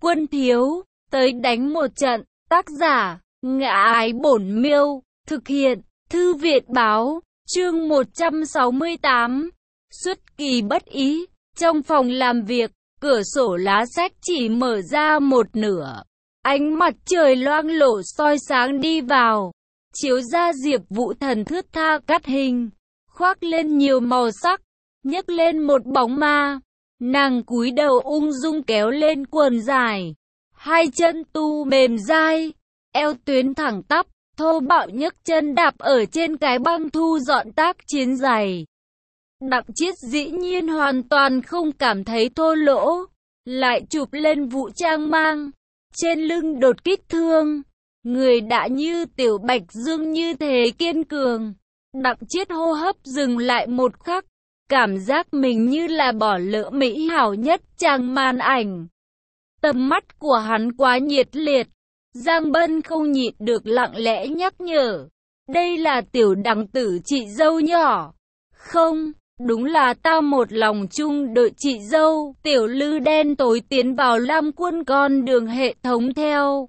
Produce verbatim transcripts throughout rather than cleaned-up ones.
Quân thiếu, tới đánh một trận. Tác giả, Ngã Ái Bổn Miêu. Thực hiện, Thư viện báo. Chương một trăm sáu mươi tám. Xuất kỳ bất ý. Trong phòng làm việc, cửa sổ lá sách chỉ mở ra một nửa. Ánh mặt trời loang lổ soi sáng đi vào, chiếu ra Diệp Vũ Thần thướt tha cắt hình, khoác lên nhiều màu sắc, nhấc lên một bóng ma. Nàng cúi đầu ung dung kéo lên quần dài, hai chân tu mềm dai, eo tuyến thẳng tắp, thô bạo nhấc chân đạp ở trên cái băng thu dọn tác chiến giày. Đặng Chiết dĩ nhiên hoàn toàn không cảm thấy thô lỗ, lại chụp lên vũ trang mang, trên lưng đột kích thương, người đã như tiểu bạch dương như thế kiên cường. Đặng Chiết hô hấp dừng lại một khắc, cảm giác mình như là bỏ lỡ mỹ hảo nhất trang màn ảnh. Tầm mắt của hắn quá nhiệt liệt, Giang Bân không nhịn được lặng lẽ nhắc nhở, đây là tiểu Đặng tử chị dâu nhỏ. Không, đúng là tao một lòng chung đợi chị dâu. Tiểu Lư đen tối tiến vào Lam Quân con đường hệ thống theo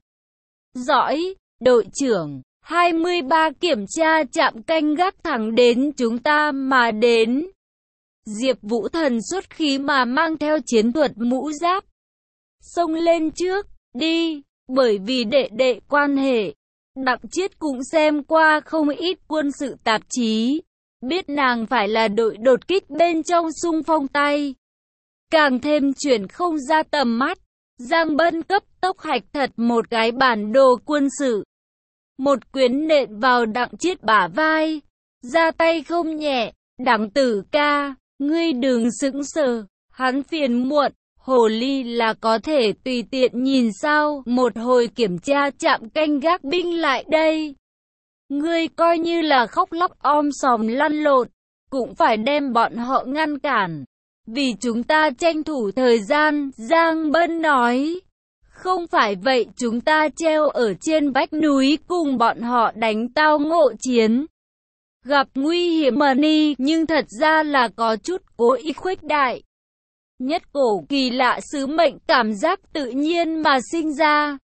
dõi. Đội trưởng, hai mươi ba kiểm tra trạm canh gác thẳng đến chúng ta mà đến. Diệp Vũ Thần xuất khí mà mang theo chiến thuật mũ giáp, xông lên trước, đi, bởi vì đệ đệ quan hệ. Đặng Chiết cũng xem qua không ít quân sự tạp chí, biết nàng phải là đội đột kích bên trong xung phong tay. Càng thêm chuyển không ra tầm mắt, Giang Bân cấp tốc hạch thật một cái bản đồ quân sự. Một quyền nện vào Đặng Chiết bả vai, ra tay không nhẹ. Đặng tử ca, ngươi đừng sững sờ, hắn phiền muộn, hồ ly là có thể tùy tiện nhìn sao. Một hồi kiểm tra trạm canh gác binh lại đây, ngươi coi như là khóc lóc om sòm lăn lộn, cũng phải đem bọn họ ngăn cản, vì chúng ta tranh thủ thời gian. Giang Bân nói, không phải vậy chúng ta treo ở trên vách núi cùng bọn họ đánh tao ngộ chiến, gặp nguy hiểm mà ni, nhưng thật ra là có chút cố ý khuếch đại. Nhất cổ kỳ lạ sứ mệnh cảm giác tự nhiên mà sinh ra.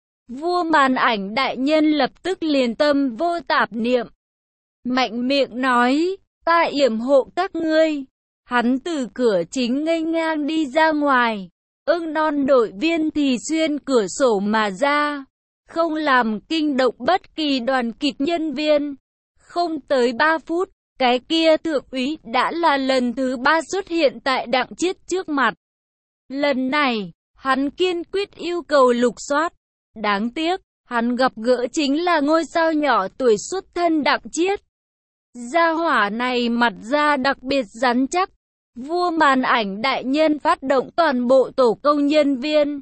Vua màn ảnh đại nhân lập tức liền tâm vô tạp niệm, mạnh miệng nói, ta yểm hộ các ngươi. Hắn từ cửa chính nghênh ngang đi ra ngoài, ưng non đội viên thì xuyên cửa sổ mà ra, không làm kinh động bất kỳ đoàn kịch nhân viên. Không tới ba phút, cái kia thượng úy đã là lần thứ ba xuất hiện tại Đặng Chiết trước mặt. Lần này, hắn kiên quyết yêu cầu lục soát. Đáng tiếc, hắn gặp gỡ chính là ngôi sao nhỏ tuổi xuất thân Đặng Chiết. Gia hỏa này mặt da đặc biệt rắn chắc. Vua màn ảnh đại nhân phát động toàn bộ tổ công nhân viên,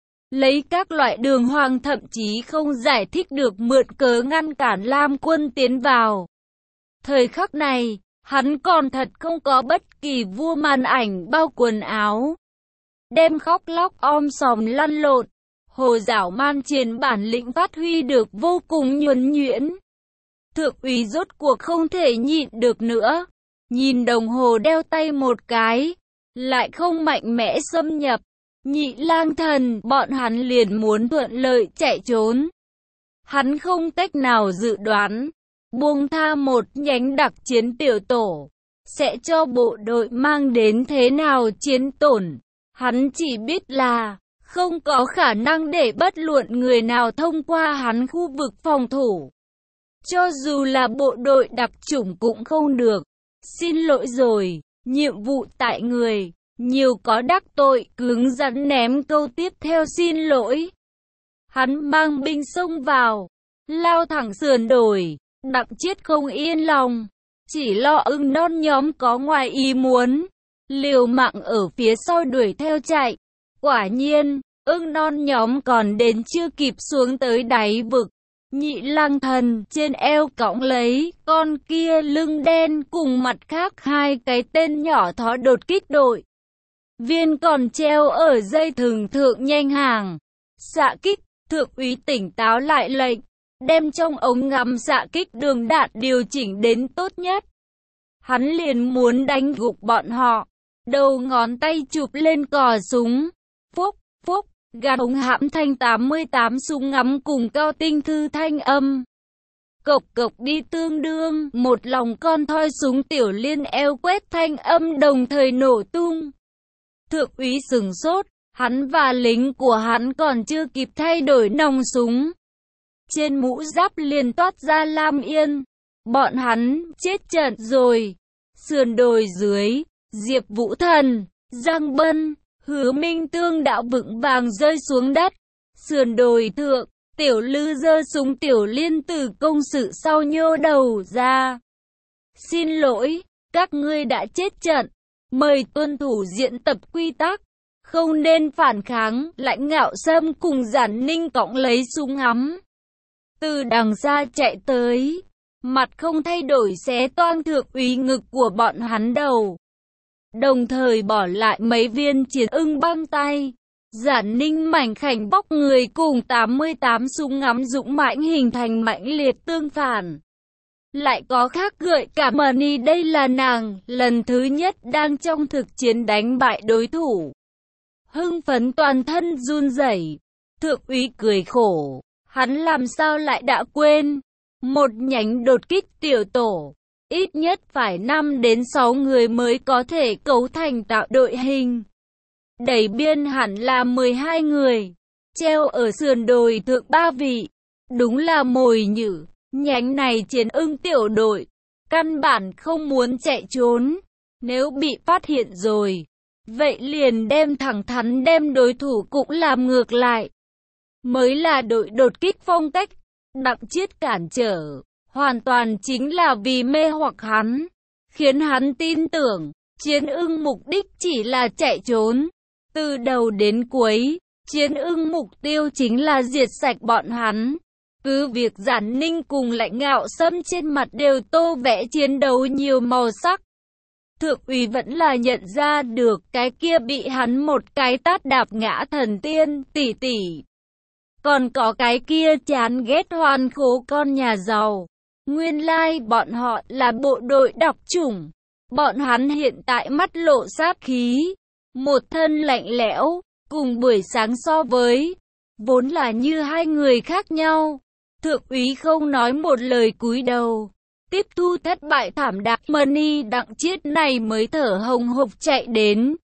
lấy các loại đường hoàng thậm chí không giải thích được mượn cớ ngăn cản Lam Quân tiến vào. Thời khắc này, hắn còn thật không có bất kỳ vua màn ảnh bao quần áo, đem khóc lóc om sòm lăn lộn, hồ dảo man chiến bản lĩnh phát huy được vô cùng nhuần nhuyễn. Thượng úy rốt cuộc không thể nhịn được nữa, nhìn đồng hồ đeo tay một cái, lại không mạnh mẽ xâm nhập. Nhị lang thần, bọn hắn liền muốn thuận lợi chạy trốn. Hắn không cách nào dự đoán, buông tha một nhánh đặc chiến tiểu tổ sẽ cho bộ đội mang đến thế nào chiến tổn. Hắn chỉ biết là không có khả năng để bất luận người nào thông qua hắn khu vực phòng thủ. Cho dù là bộ đội đặc chủng cũng không được. Xin lỗi rồi, nhiệm vụ tại người, nhiều có đắc tội, cứng rắn ném câu tiếp theo xin lỗi. Hắn mang binh xông vào, lao thẳng sườn đồi. Đặng Chiết không yên lòng, chỉ lo ưng non nhóm có ngoài ý muốn, liều mạng ở phía sau đuổi theo chạy. Quả nhiên, ưng non nhóm còn đến chưa kịp xuống tới đáy vực. Nhị lang thần trên eo cõng lấy con kia lưng đen cùng mặt khác hai cái tên nhỏ thó đột kích đội viên còn treo ở dây thừng thượng nhanh hàng xạ kích. Thượng úy tỉnh táo lại lệnh, đem trong ống ngắm xạ kích đường đạn điều chỉnh đến tốt nhất. Hắn liền muốn đánh gục bọn họ, đầu ngón tay chụp lên cò súng, phúc phúc gạt ống hãm thanh tám mươi tám súng ngắm cùng cao tinh thư thanh âm. Cộc cộc đi tương đương, một lòng con thoi súng Tiểu Liên eo quét thanh âm đồng thời nổ tung. Thượng úy sửng sốt, hắn và lính của hắn còn chưa kịp thay đổi nòng súng. Trên mũ giáp liền toát ra Lam Yên. Bọn hắn chết trận rồi. Sườn đồi dưới, Diệp Vũ Thần, Giang Bân, Hứa Minh Tương đã vững vàng rơi xuống đất. Sườn đồi thượng, Tiểu Lư giơ súng Tiểu Liên từ công sự sau nhô đầu ra. Xin lỗi, các ngươi đã chết trận. Mời tuân thủ diễn tập quy tắc. Không nên phản kháng. Lãnh Ngạo Sâm cùng Giản Ninh cõng lấy súng ngắm. Từ đằng xa chạy tới. Mặt không thay đổi xé toang thượng úy ngực của bọn hắn đầu. Đồng thời bỏ lại mấy viên chiến ưng băng tay. Giản Ninh mảnh khảnh bóc người cùng tám mươi tám súng ngắm dũng mãnh hình thành mãnh liệt tương phản. Lại có khác gợi cảm Mani, đây là nàng lần thứ nhất đang trong thực chiến đánh bại đối thủ. Hưng phấn toàn thân run rẩy. Thượng úy cười khổ, hắn làm sao lại đã quên. Một nhánh đột kích tiểu tổ, ít nhất phải năm đến sáu người mới có thể cấu thành tạo đội hình. Đẩy biên hẳn là mười hai người, treo ở sườn đồi thượng ba vị, đúng là mồi nhử. Nhánh này chiến ưng tiểu đội, căn bản không muốn chạy trốn, nếu bị phát hiện rồi, vậy liền đem thẳng thắn đem đối thủ cũng làm ngược lại. Mới là đội đột kích phong cách. Đặng Chiết cản trở, hoàn toàn chính là vì mê hoặc hắn, khiến hắn tin tưởng, chiến ưng mục đích chỉ là chạy trốn. Từ đầu đến cuối, chiến ưng mục tiêu chính là diệt sạch bọn hắn. Cứ việc Giản Ninh cùng Lãnh Ngạo Sâm trên mặt đều tô vẽ chiến đấu nhiều màu sắc. Thượng úy vẫn là nhận ra được cái kia bị hắn một cái tát đạp ngã thần tiên tỷ tỷ. Còn có cái kia chán ghét hoàn khố con nhà giàu. Nguyên lai like bọn họ là bộ đội độc chủng. Bọn hắn hiện tại mắt lộ sát khí. Một thân lạnh lẽo, cùng buổi sáng so với, vốn là như hai người khác nhau. Thượng úy không nói một lời cúi đầu. Tiếp thu thất bại thảm đạm, Mani Đặng Chiết này mới thở hồng hộc chạy đến.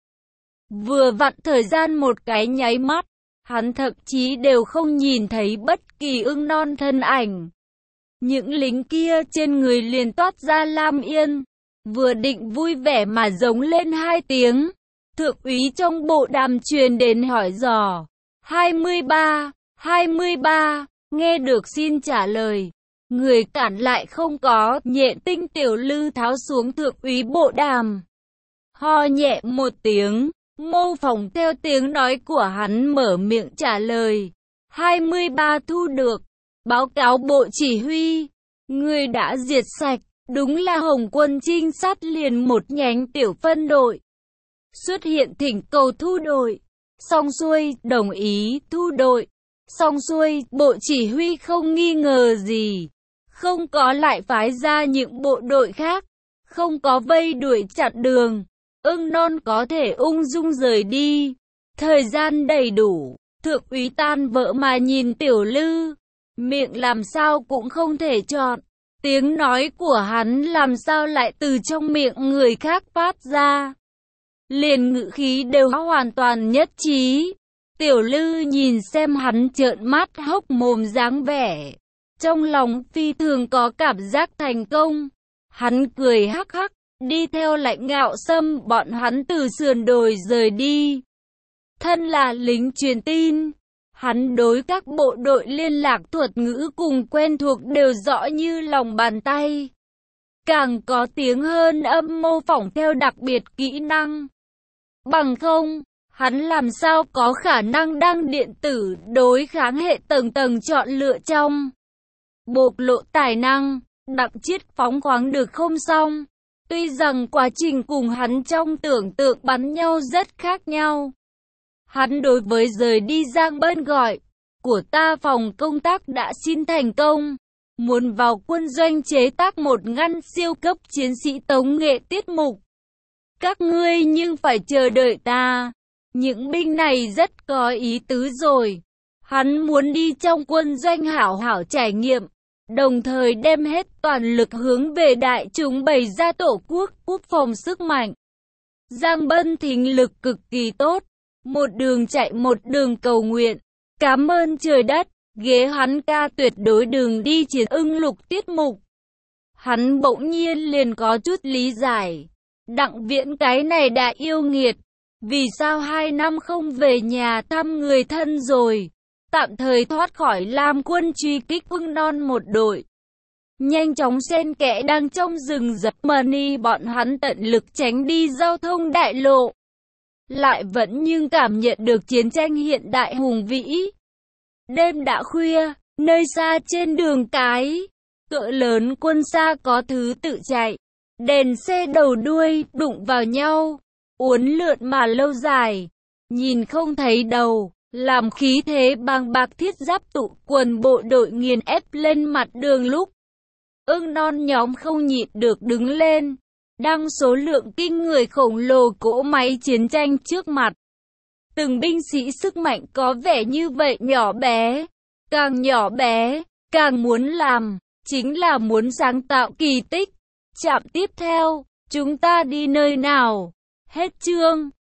Vừa vặn thời gian một cái nháy mắt. Hắn thậm chí đều không nhìn thấy bất kỳ ưng non thân ảnh. Những lính kia trên người liền toát ra Lam Yên. Vừa định vui vẻ mà giống lên hai tiếng. Thượng úy trong bộ đàm truyền đến hỏi dò. hai mươi ba, hai mươi ba, nghe được xin trả lời. Người cản lại không có, Nhện Tinh Tiểu Lư tháo xuống thượng úy bộ đàm. Ho nhẹ một tiếng. Mô phỏng theo tiếng nói của hắn mở miệng trả lời. hai mươi ba thu được. Báo cáo bộ chỉ huy. Người đã diệt sạch. Đúng là Hồng quân trinh sát liền một nhánh tiểu phân đội. Xuất hiện thỉnh cầu thu đội. Xong xuôi, đồng ý thu đội. Xong xuôi, bộ chỉ huy không nghi ngờ gì. Không có lại phái ra những bộ đội khác. Không có vây đuổi chặn đường. Ưng non có thể ung dung rời đi. Thời gian đầy đủ. Thượng úy tan vỡ mà nhìn Tiểu Lư. Miệng làm sao cũng không thể chọn. Tiếng nói của hắn làm sao lại từ trong miệng người khác phát ra. Liền ngữ khí đều hoàn toàn nhất trí. Tiểu Lư nhìn xem hắn trợn mắt hốc mồm dáng vẻ. Trong lòng phi thường có cảm giác thành công. Hắn cười hắc hắc. Đi theo Lãnh Ngạo Sâm, bọn hắn từ sườn đồi rời đi. Thân là lính truyền tin, hắn đối các bộ đội liên lạc thuật ngữ cùng quen thuộc đều rõ như lòng bàn tay. Càng có tiếng hơn âm mô phỏng theo đặc biệt kỹ năng. Bằng không, hắn làm sao có khả năng đăng điện tử đối kháng hệ tầng tầng chọn lựa trong. Bộc lộ tài năng, Đặng Chiết phóng khoáng được không xong. Tuy rằng quá trình cùng hắn trong tưởng tượng bắn nhau rất khác nhau. Hắn đối với rời đi Giang Bân gọi, của ta phòng công tác đã xin thành công. Muốn vào quân doanh chế tác một ngăn siêu cấp chiến sĩ tống nghệ tiết mục. Các ngươi nhưng phải chờ đợi ta. Những binh này rất có ý tứ rồi. Hắn muốn đi trong quân doanh hảo hảo trải nghiệm, đồng thời đem hết toàn lực hướng về đại chúng bày ra tổ quốc, quốc phòng sức mạnh. Giang Bân thính lực cực kỳ tốt, một đường chạy một đường cầu nguyện. Cảm ơn trời đất, ghế hắn ca tuyệt đối đường đi chiến ưng lục tiết mục. Hắn bỗng nhiên liền có chút lý giải. Đặng Viễn cái này đã yêu nghiệt. Vì sao hai năm không về nhà thăm người thân rồi? Tạm thời thoát khỏi Lam quân truy kích ưng non một đội. Nhanh chóng xen kẽ đang trong rừng giật mani bọn hắn tận lực tránh đi giao thông đại lộ. Lại vẫn nhưng cảm nhận được chiến tranh hiện đại hùng vĩ. Đêm đã khuya, nơi xa trên đường cái, cỡ lớn quân xa có thứ tự chạy. Đèn xe đầu đuôi đụng vào nhau, uốn lượn mà lâu dài, nhìn không thấy đầu, làm khí thế bàng bạc thiết giáp tụ quần bộ đội nghiền ép lên mặt đường lúc. Ưng non nhóm không nhịn được đứng lên, đăng số lượng kinh người khổng lồ cỗ máy chiến tranh trước mặt. Từng binh sĩ sức mạnh có vẻ như vậy nhỏ bé, càng nhỏ bé, càng muốn làm, chính là muốn sáng tạo kỳ tích. Trạm tiếp theo, chúng ta đi nơi nào? Hết chương.